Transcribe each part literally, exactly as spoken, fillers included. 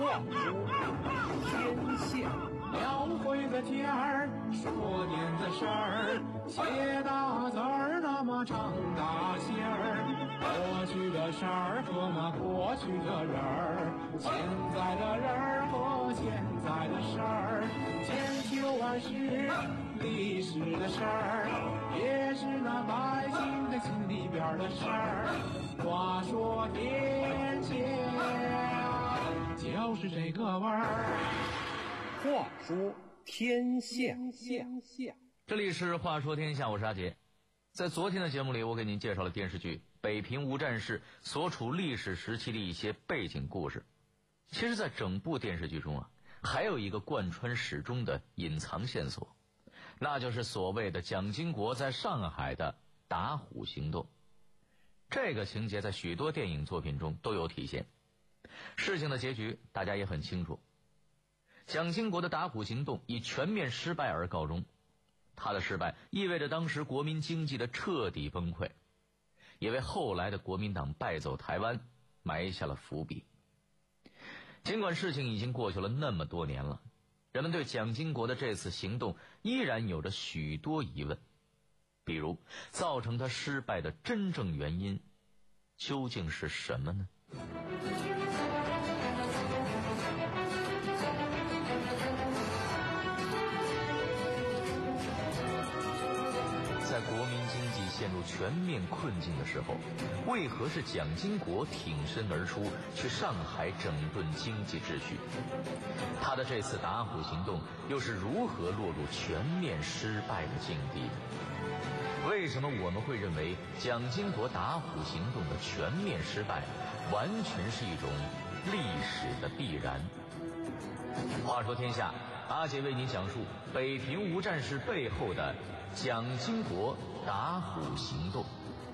话说天下， 描绘个天儿，说点子事儿，写大字儿，那么唱大戏儿。过去的事儿和那过去的人儿，现在的人儿和现在的事儿，千秋万世历史的事儿，也是那百姓的心里边的事儿。话说天下，就是这个味儿。 话说天下， 这里是话说天下，我是阿杰。在昨天的节目里，我给您介绍了电视剧《北平无战事》所处历史时期的一些背景故事。其实在整部电视剧中啊，还有一个贯穿始终的隐藏线索，那就是所谓的蒋经国在上海的打虎行动。这个情节在许多电影作品中都有体现，事情的结局大家也很清楚。蒋经国的打虎行动以全面失败而告终，他的失败意味着当时国民经济的彻底崩溃，也为后来的国民党败走台湾埋下了伏笔。尽管事情已经过去了那么多年了，人们对蒋经国的这次行动依然有着许多疑问，比如造成他失败的真正原因究竟是什么呢？在国民经济陷入全面困境的时候，为何是蒋经国挺身而出，去上海整顿经济秩序？他的这次打虎行动又是如何落入全面失败的境地？为什么我们会认为蒋经国打虎行动的全面失败完全是一种历史的必然？话说天下，阿杰为您讲述北平无战事背后的蒋经国打虎行动。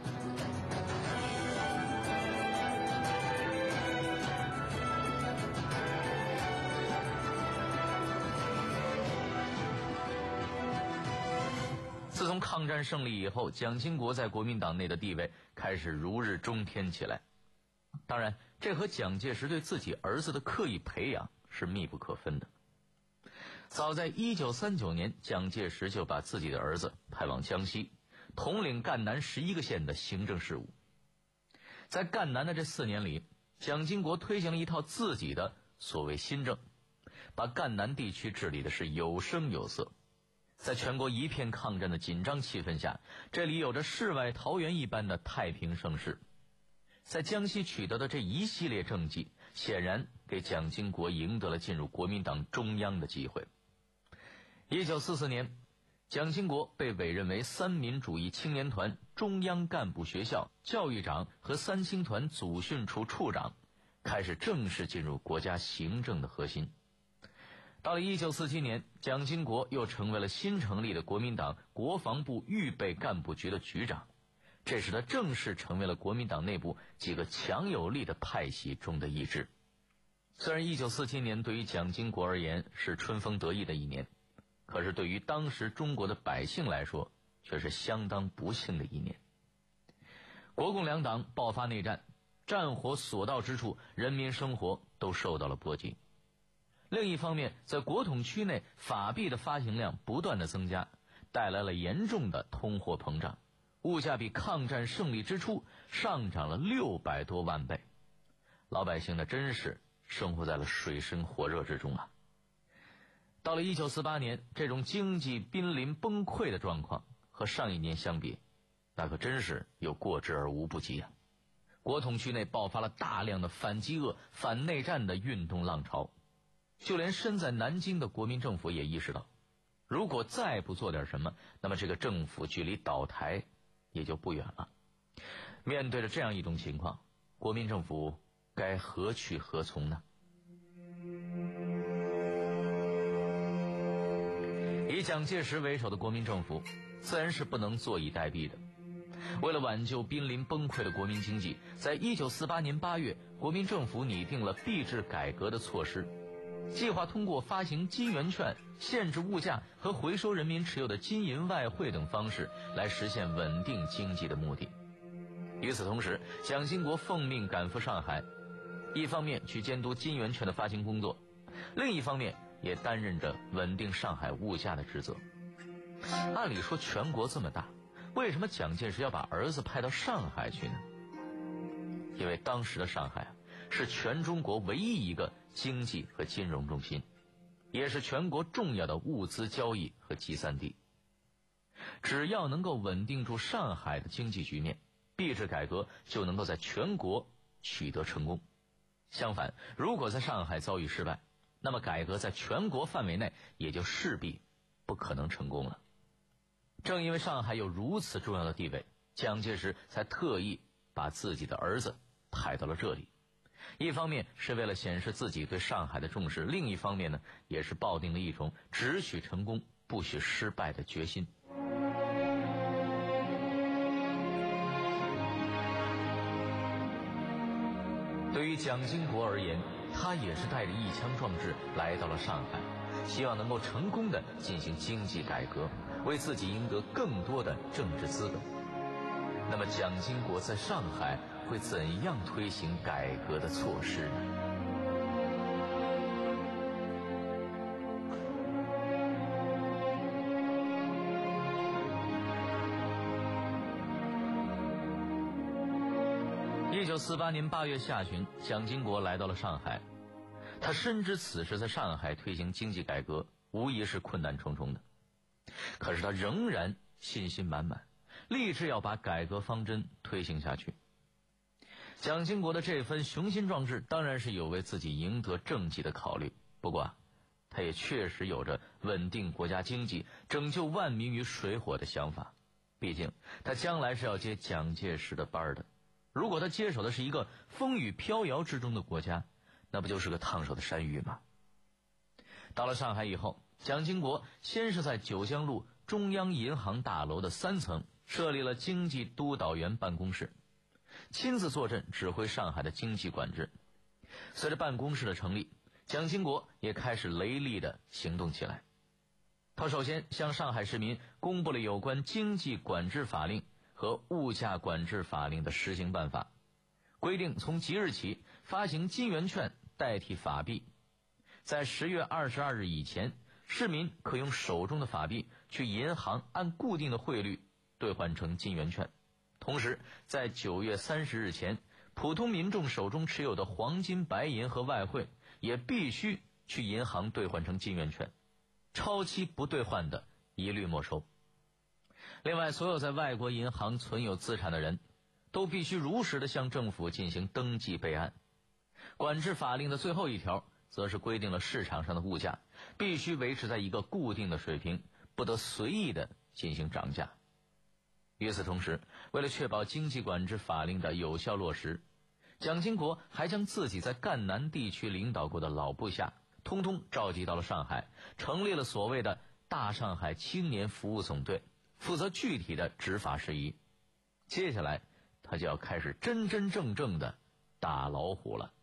自从抗战胜利以后，蒋经国在国民党内的地位开始如日中天起来。当然，这和蒋介石对自己儿子的刻意培养是密不可分的。早在一九三九年，蒋介石就把自己的儿子派往江西，统领赣南十一个县的行政事务。在赣南的这四年里，蒋经国推行了一套自己的所谓新政，把赣南地区治理的是有声有色。在全国一片抗战的紧张气氛下，这里有着世外桃源一般的太平盛世。在江西取得的这一系列政绩，显然给蒋经国赢得了进入国民党中央的机会。一九四四年，蒋经国被委任为三民主义青年团中央干部学校教育长和三青团组训处处长，开始正式进入国家行政的核心。到了一九四七年，蒋经国又成为了新成立的国民党国防部预备干部局的局长，这使他正式成为了国民党内部几个强有力的派系中的一支。虽然一九四七年对于蒋经国而言是春风得意的一年，可是对于当时中国的百姓来说却是相当不幸的一年。国共两党爆发内战，战火所到之处，人民生活都受到了波及。另一方面，在国统区内法币的发行量不断的增加，带来了严重的通货膨胀，物价比抗战胜利之初上涨了六百多万倍，老百姓呢真是生活在了水深火热之中啊。到了一九四八年，这种经济濒临崩溃的状况和上一年相比，那可真是有过之而无不及啊。国统区内爆发了大量的反饥饿、反内战的运动浪潮，就连身在南京的国民政府也意识到，如果再不做点什么，那么这个政府距离倒台也就不远了。面对着这样一种情况，国民政府该何去何从呢？以蒋介石为首的国民政府自然是不能坐以待毙的。为了挽救濒临崩溃的国民经济，在一九四八年八月，国民政府拟定了币制改革的措施，计划通过发行金圆券、限制物价和回收人民持有的金银外汇等方式来实现稳定经济的目的。与此同时，蒋经国奉命赶赴上海， 一方面去监督金圆券的发行工作，另一方面也担任着稳定上海物价的职责。按理说全国这么大，为什么蒋介石要把儿子派到上海去呢？因为当时的上海是全中国唯一一个经济和金融中心，也是全国重要的物资交易和集散地。只要能够稳定住上海的经济局面，币制改革就能够在全国取得成功。相反，如果在上海遭遇失败，那么改革在全国范围内也就势必不可能成功了。正因为上海有如此重要的地位，蒋介石才特意把自己的儿子派到了这里。一方面是为了显示自己对上海的重视，另一方面呢，也是抱定了一种只许成功不许失败的决心。对于蒋经国而言，他也是带着一腔壮志来到了上海，希望能够成功地进行经济改革，为自己赢得更多的政治资本。那么蒋经国在上海会怎样推行改革的措施呢？一九四八年八月下旬，蒋经国来到了上海。他深知此时在上海推行经济改革无疑是困难重重的，可是他仍然信心满满，立志要把改革方针推行下去。蒋经国的这份雄心壮志当然是有为自己赢得政绩的考虑，不过啊，他也确实有着稳定国家经济、拯救万民于水火的想法。毕竟他将来是要接蒋介石的班的，如果他接手的是一个风雨飘摇之中的国家，那不就是个烫手的山芋吗？到了上海以后，蒋经国先是在九江路中央银行大楼的三层设立了经济督导员办公室，亲自坐镇指挥上海的经济管制。随着办公室的成立，蒋经国也开始雷厉地行动起来。他首先向上海市民公布了有关经济管制法令和物价管制法令的施行办法，规定从即日起发行金圆券代替法币，在十月二十二日以前，市民可用手中的法币去银行按固定的汇率兑换成金圆券。同时在九月三十日前，普通民众手中持有的黄金、白银和外汇也必须去银行兑换成金圆券，超期不兑换的一律没收。另外，所有在外国银行存有资产的人都必须如实的向政府进行登记备案。管制法令的最后一条则是规定了市场上的物价必须维持在一个固定的水平，不得随意的进行涨价。与此同时，为了确保经济管制法令的有效落实，蒋经国还将自己在赣南地区领导过的老部下通通召集到了上海，成立了所谓的大上海青年服务总队，负责具体的执法事宜。接下来他就要开始真真正正的打老虎了。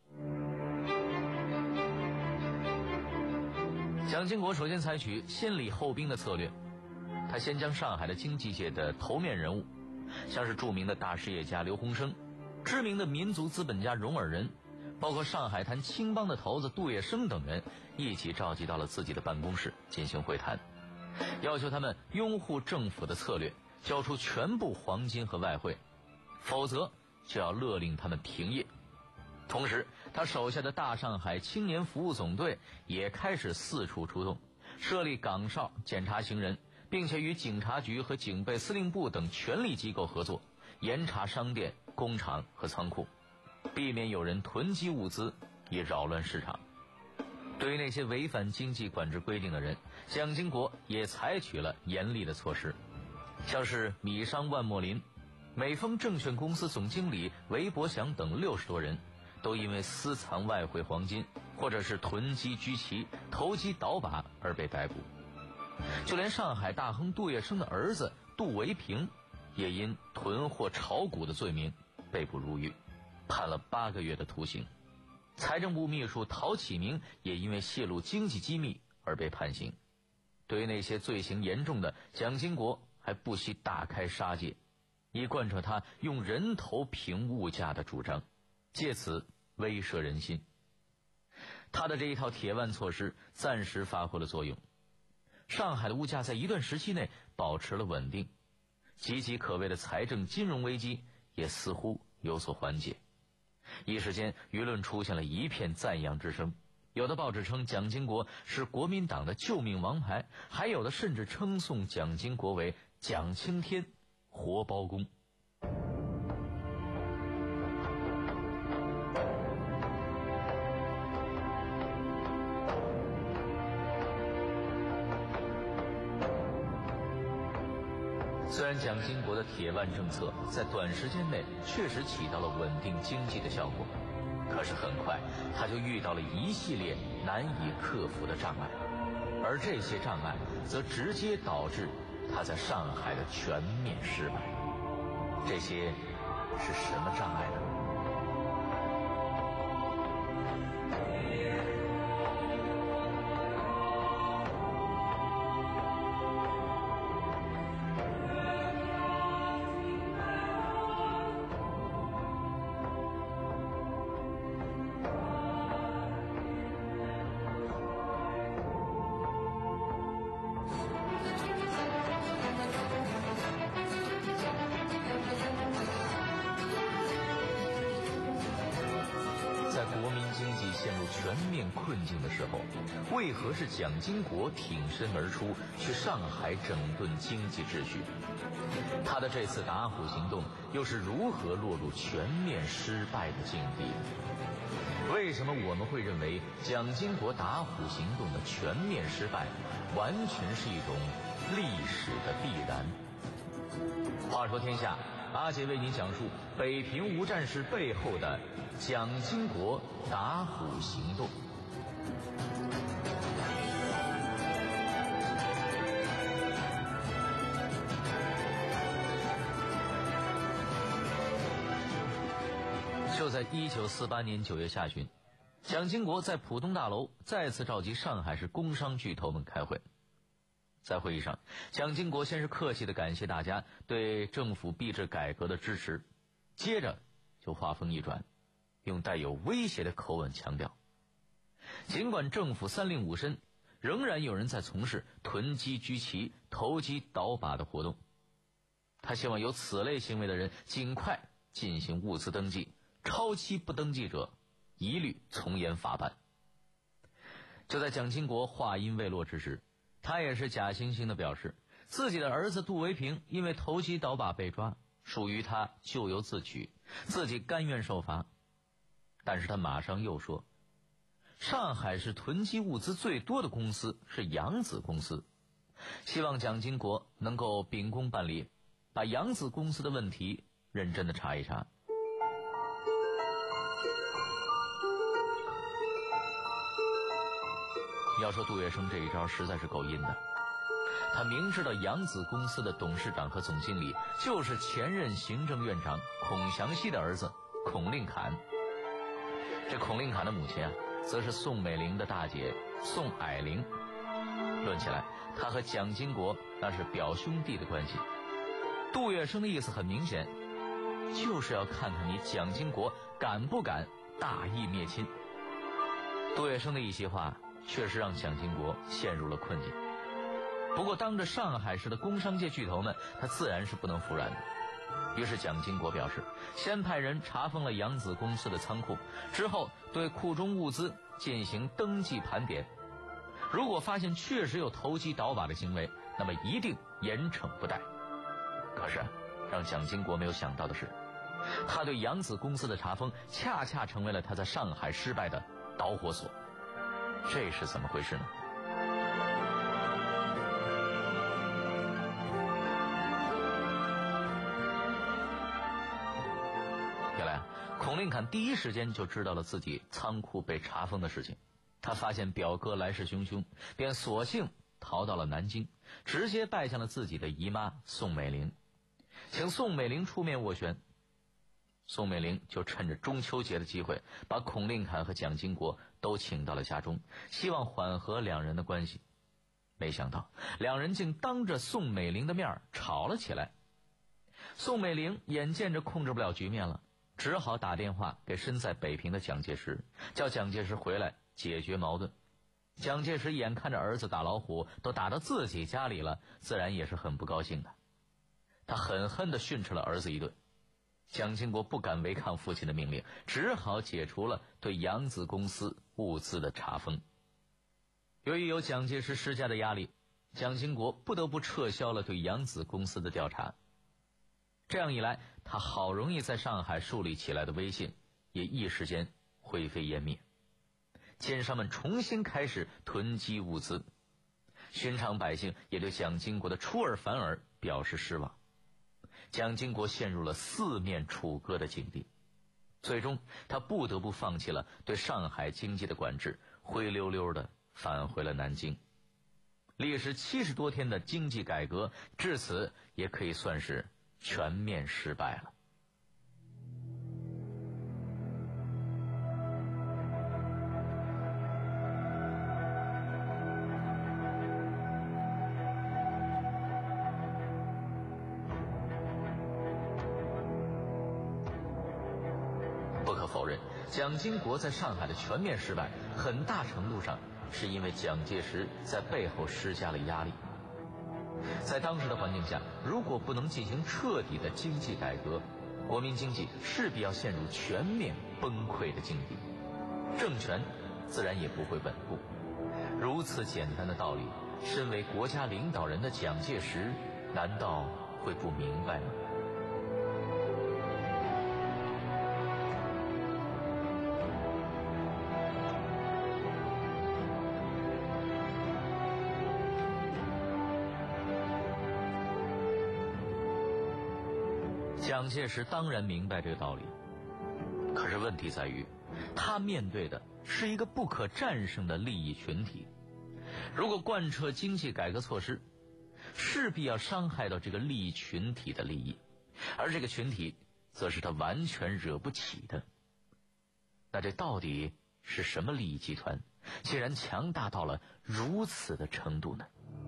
蒋经国首先采取先礼后兵的策略，他先将上海的经济界的头面人物，像是著名的大实业家刘鸿生、知名的民族资本家荣尔仁，包括上海滩青帮的头子杜月笙等人一起召集到了自己的办公室进行会谈，要求他们拥护政府的策略，交出全部黄金和外汇，否则就要勒令他们停业。同时他手下的大上海青年服务总队也开始四处出动，设立岗哨检查行人，并且与警察局和警备司令部等权力机构合作，严查商店、工厂和仓库，避免有人囤积物资以扰乱市场。对于那些违反经济管制规定的人，蒋经国也采取了严厉的措施，像是米商万墨林、美丰证券公司总经理韦伯祥等六十多人都因为私藏外汇黄金或者是囤积居奇、投机倒把而被逮捕。就连上海大亨杜月笙的儿子杜维平也因囤货炒股的罪名被捕入狱，判了八个月的徒刑。财政部秘书陶启明也因为泄露经济机密而被判刑。对于那些罪行严重的，蒋经国还不惜大开杀戒，以贯彻他用人头平物价的主张，借此威慑人心。他的这一套铁腕措施暂时发挥了作用，上海的物价在一段时期内保持了稳定，岌岌可危的财政金融危机也似乎有所缓解。一时间舆论出现了一片赞扬之声，有的报纸称蒋经国是国民党的救命王牌，还有的甚至称颂蒋经国为蒋青天活包公。虽然蒋经国的铁腕政策在短时间内确实起到了稳定经济的效果，可是很快他就遇到了一系列难以克服的障碍，而这些障碍则直接导致他在上海的全面失败。这些是什么障碍呢？在国民经济陷入全面困境的时候，为何是蒋经国挺身而出，去上海整顿经济秩序？他的这次打虎行动又是如何落入全面失败的境地呢？为什么我们会认为蒋经国打虎行动的全面失败，完全是一种历史的必然？话说天下，阿杰为您讲述北平无战事背后的蒋经国打虎行动。就在一九四八年九月下旬，蒋经国在浦东大楼再次召集上海市工商巨头们开会。在会议上，蒋经国先是客气地感谢大家对政府币制改革的支持，接着就话锋一转，用带有威胁的口吻强调，尽管政府三令五申，仍然有人在从事囤积居奇、投机倒把的活动。他希望有此类行为的人尽快进行物资登记，超期不登记者一律从严法办。就在蒋经国话音未落之时，他也是假惺惺地表示，自己的儿子杜维平因为投机倒把被抓，属于他咎由自取，自己甘愿受罚。但是他马上又说，上海市囤积物资最多的公司是扬子公司，希望蒋经国能够秉公办理，把扬子公司的问题认真地查一查。要说杜月笙这一招实在是够阴的，他明知道扬子公司的董事长和总经理就是前任行政院长孔祥熙的儿子孔令侃，这孔令侃的母亲啊，则是宋美龄的大姐宋霭龄。论起来，他和蒋经国那是表兄弟的关系。杜月笙的意思很明显，就是要看看你蒋经国敢不敢大义灭亲。杜月笙的一席话确实让蒋经国陷入了困境。不过当着上海市的工商界巨头们，他自然是不能服软的。于是蒋经国表示，先派人查封了扬子公司的仓库，之后对库中物资进行登记盘点，如果发现确实有投机倒把的行为，那么一定严惩不贷。可是让蒋经国没有想到的是，他对扬子公司的查封恰恰成为了他在上海失败的导火索。这是怎么回事呢？原来孔令侃第一时间就知道了自己仓库被查封的事情，他发现表哥来势汹汹，便索性逃到了南京，直接拜向了自己的姨妈宋美龄，请宋美龄出面斡旋。宋美龄就趁着中秋节的机会，把孔令侃和蒋经国都请到了家中，希望缓和两人的关系。没想到两人竟当着宋美龄的面吵了起来。宋美龄眼见着控制不了局面了， 只好打电话给身在北平的蒋介石，叫蒋介石回来解决矛盾。蒋介石眼看着儿子打老虎都打到自己家里了，自然也是很不高兴的。他狠狠地训斥了儿子一顿。蒋经国不敢违抗父亲的命令，只好解除了对扬子公司物资的查封。由于有蒋介石施加的压力，蒋经国不得不撤销了对扬子公司的调查。这样一来，他好容易在上海树立起来的威信也一时间灰飞烟灭。奸商们重新开始囤积物资，寻常百姓也对蒋经国的出尔反尔表示失望。蒋经国陷入了四面楚歌的境地，最终他不得不放弃了对上海经济的管制，灰溜溜地返回了南京。历时七十多天的经济改革，至此也可以算是全面失败了。不可否认，蒋经国在上海的全面失败，很大程度上是因为蒋介石在背后施加了压力。在当时的环境下，如果不能进行彻底的经济改革，国民经济势必要陷入全面崩溃的境地，政权自然也不会稳固。如此简单的道理，身为国家领导人的蒋介石难道会不明白吗？蒋介石当然明白这个道理，可是问题在于，他面对的是一个不可战胜的利益群体。如果贯彻经济改革措施，势必要伤害到这个利益群体的利益，而这个群体则是他完全惹不起的。那这到底是什么利益集团，竟然强大到了如此的程度呢？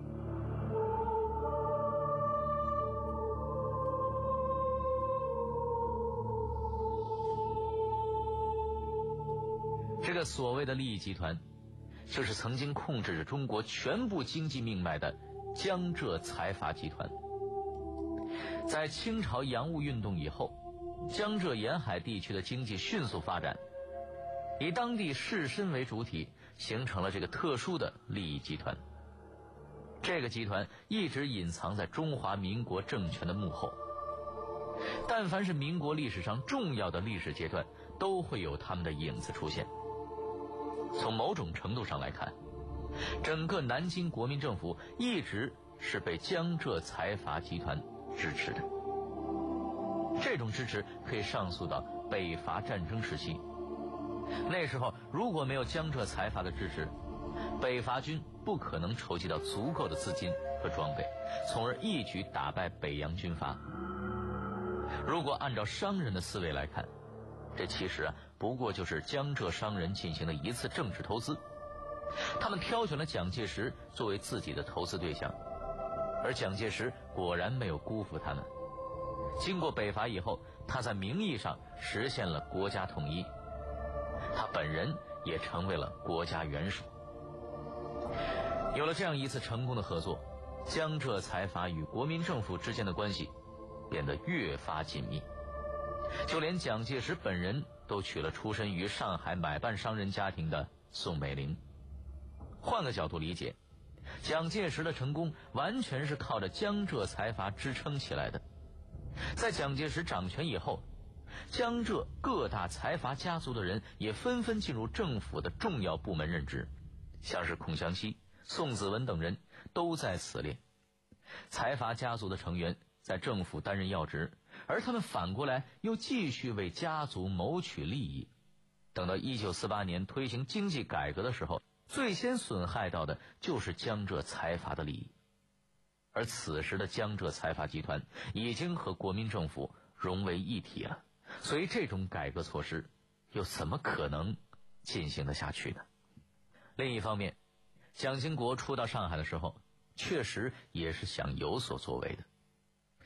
这个所谓的利益集团，就是曾经控制着中国全部经济命脉的江浙财阀集团。在清朝洋务运动以后，江浙沿海地区的经济迅速发展，以当地士绅为主体，形成了这个特殊的利益集团。这个集团一直隐藏在中华民国政权的幕后，但凡是民国历史上重要的历史阶段，都会有他们的影子出现。从某种程度上来看，整个南京国民政府一直是被江浙财阀集团支持的。这种支持可以上溯到北伐战争时期。那时候如果没有江浙财阀的支持，北伐军不可能筹集到足够的资金和装备，从而一举打败北洋军阀。如果按照商人的思维来看，这其实啊不过就是江浙商人进行的一次政治投资。他们挑选了蒋介石作为自己的投资对象，而蒋介石果然没有辜负他们。经过北伐以后，他在名义上实现了国家统一，他本人也成为了国家元首。有了这样一次成功的合作，江浙财阀与国民政府之间的关系变得越发紧密。就连蒋介石本人都娶了出身于上海买办商人家庭的宋美龄。换个角度理解，蒋介石的成功完全是靠着江浙财阀支撑起来的。在蒋介石掌权以后，江浙各大财阀家族的人也纷纷进入政府的重要部门任职，像是孔祥熙、宋子文等人都在此列。财阀家族的成员在政府担任要职，而他们反过来又继续为家族谋取利益。等到一九四八年推行经济改革的时候，最先损害到的就是江浙财阀的利益。而此时的江浙财阀集团已经和国民政府融为一体了，所以这种改革措施又怎么可能进行得下去呢？另一方面，蒋经国初到上海的时候，确实也是想有所作为的。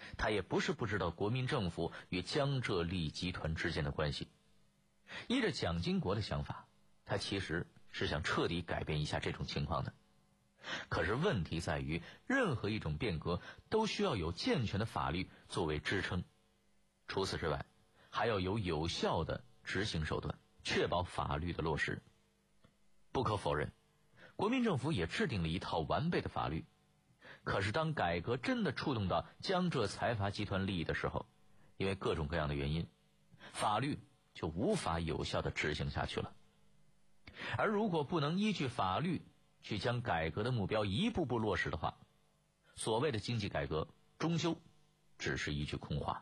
他也不是不知道国民政府与江浙利益集团之间的关系。依着蒋经国的想法，他其实是想彻底改变一下这种情况的。可是问题在于，任何一种变革都需要有健全的法律作为支撑，除此之外，还要有有效的执行手段，确保法律的落实。不可否认，国民政府也制定了一套完备的法律，可是当改革真的触动到江浙财阀集团利益的时候，因为各种各样的原因，法律就无法有效地执行下去了。而如果不能依据法律去将改革的目标一步步落实的话，所谓的经济改革终究只是一句空话。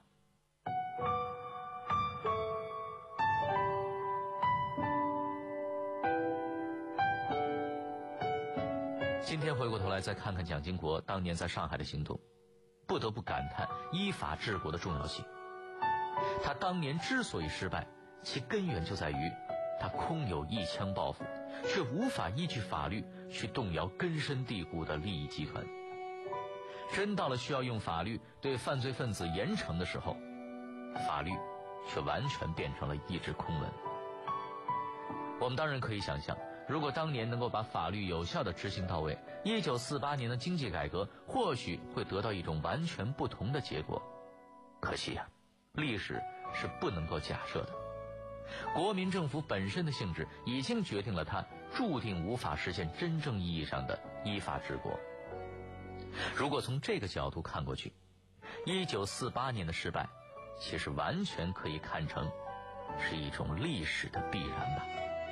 今天回过头来再看看蒋经国当年在上海的行动，不得不感叹依法治国的重要性。他当年之所以失败，其根源就在于他空有一腔抱负，却无法依据法律去动摇根深蒂固的利益集团。真到了需要用法律对犯罪分子严惩的时候，法律却完全变成了一纸空文。我们当然可以想象，如果当年能够把法律有效地执行到位，一九四八年的经济改革或许会得到一种完全不同的结果。可惜啊，历史是不能够假设的。国民政府本身的性质已经决定了它注定无法实现真正意义上的依法治国。如果从这个角度看过去，一九四八年的失败其实完全可以看成是一种历史的必然吧。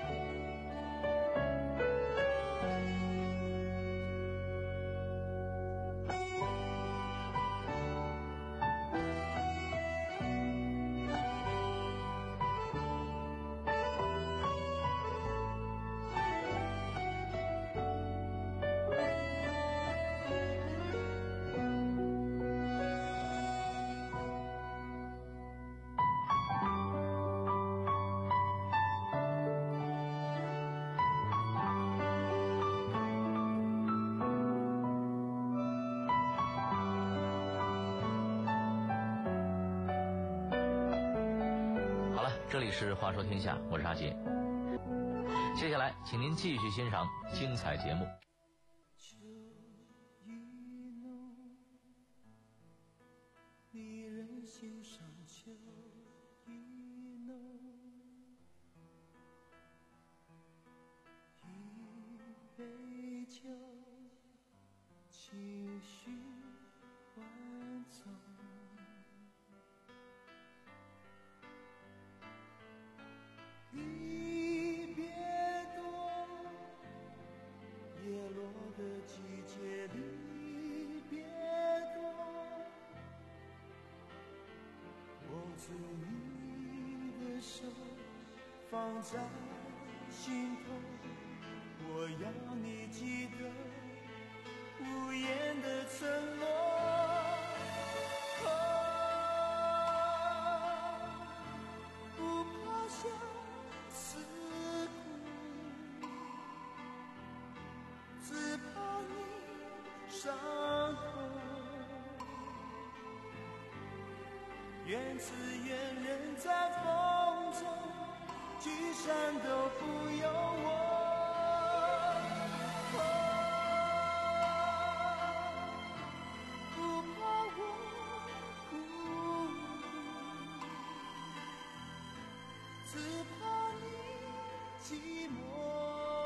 这里是话说天下，我是阿杰。接下来请您继续欣赏精彩节目。 秋意浓，离人心上秋意浓，一杯酒，情绪万种。离别多，叶落的季节离别多，握住你的手，放在心头，我要你记得无言的承诺。伤口，愿此愿人在风中，聚散都不由我。不怕我孤独，只怕你寂寞。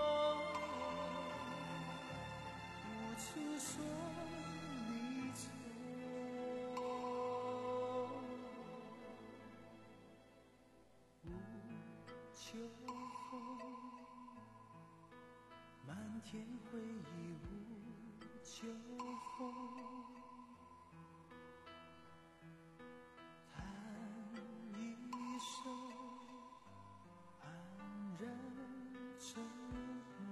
诉说离愁，无秋风，漫天回忆无秋风，弹一首安然成梦。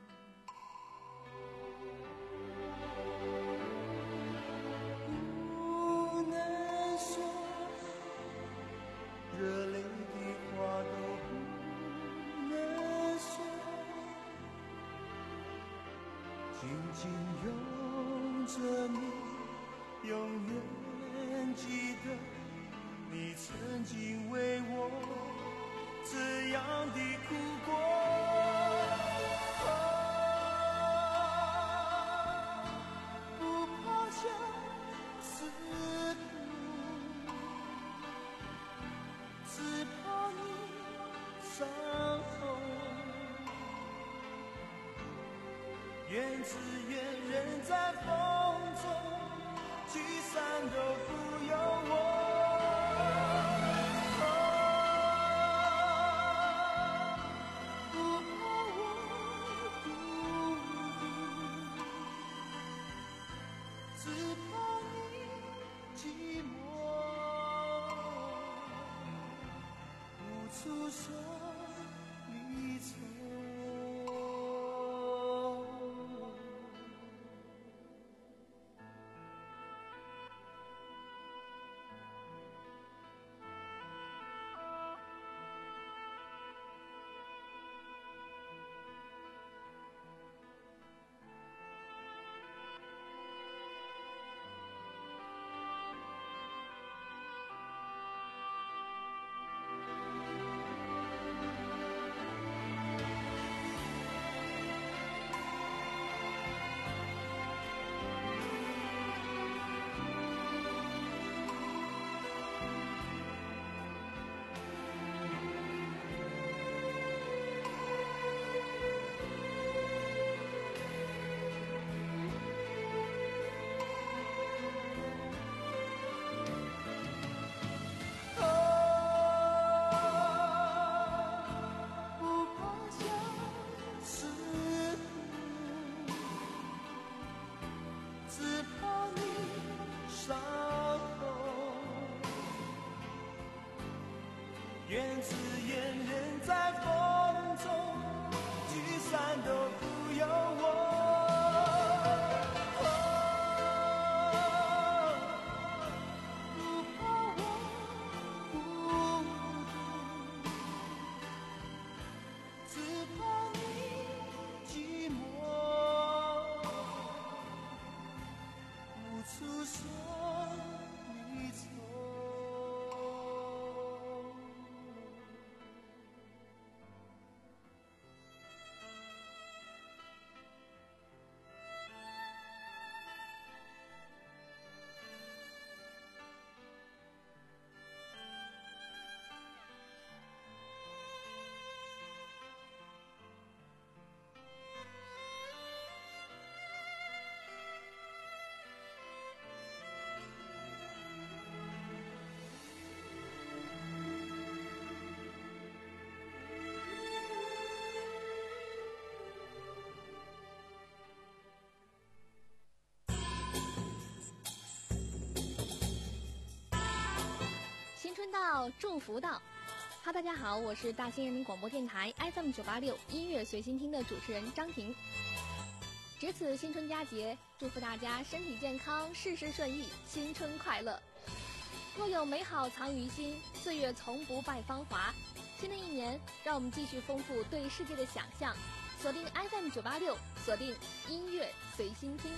热泪的话都不能说，紧紧拥着你，永远仍记得你曾经为我这样的哭过。啊，不怕相思苦，只怕你伤痛。缘字缘人在风中，聚散都不由我。啊，不怕我孤独，只怕你寂寞，无处说离愁。缘字缘人在风中，聚散都不由我。哦，不怕我孤独，只怕你寂寞，无处说离愁。 新春到，祝福到。哈，大家好，我是大兴人民广播电台 F M 九八六音乐随心听的主持人张婷。值此新春佳节，祝福大家身体健康，事事顺意，新春快乐。若有美好藏于心，岁月从不败芳华。新的一年，让我们继续丰富对世界的想象，锁定 F M 九八六，锁定音乐随心听。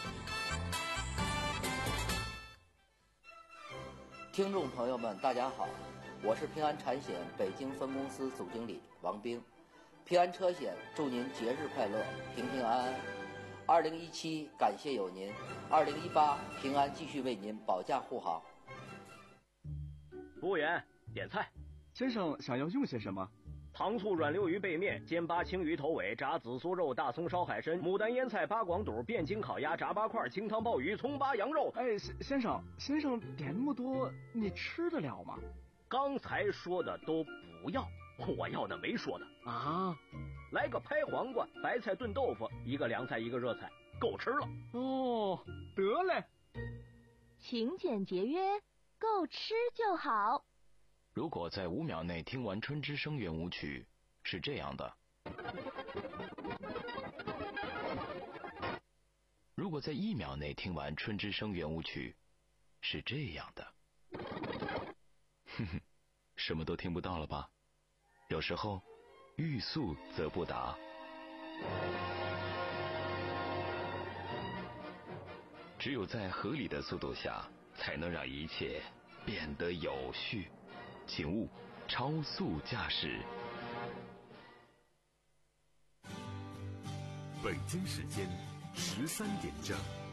听众朋友们，大家好，我是平安产险北京分公司总经理王兵。平安车险祝您节日快乐，平平安安。二零一七感谢有您，二零一八平安继续为您保驾护航。 服务员，点菜。 先生想要用些什么？ 糖醋软溜鱼背面、煎八青鱼头尾、炸紫苏肉、大葱烧海参、牡丹腌菜、八广肚、变筋烤鸭、炸八块、清汤鲍鱼、葱八羊肉。 哎，先生，先生点那么多，你吃得了吗？ 刚才说的都不要，我要的没说的啊。 来个拍黄瓜、白菜炖豆腐，一个凉菜一个热菜，够吃了。 哦，得嘞。 勤俭节约，够吃就好。 如果在五秒内听完春之声圆舞曲，是这样的；如果在一秒内听完春之声圆舞曲，是这样的。哼哼，什么都听不到了吧？有时候，欲速则不达。只有在合理的速度下， 才能让一切变得有序。请勿超速驾驶。 北京时间十三点整。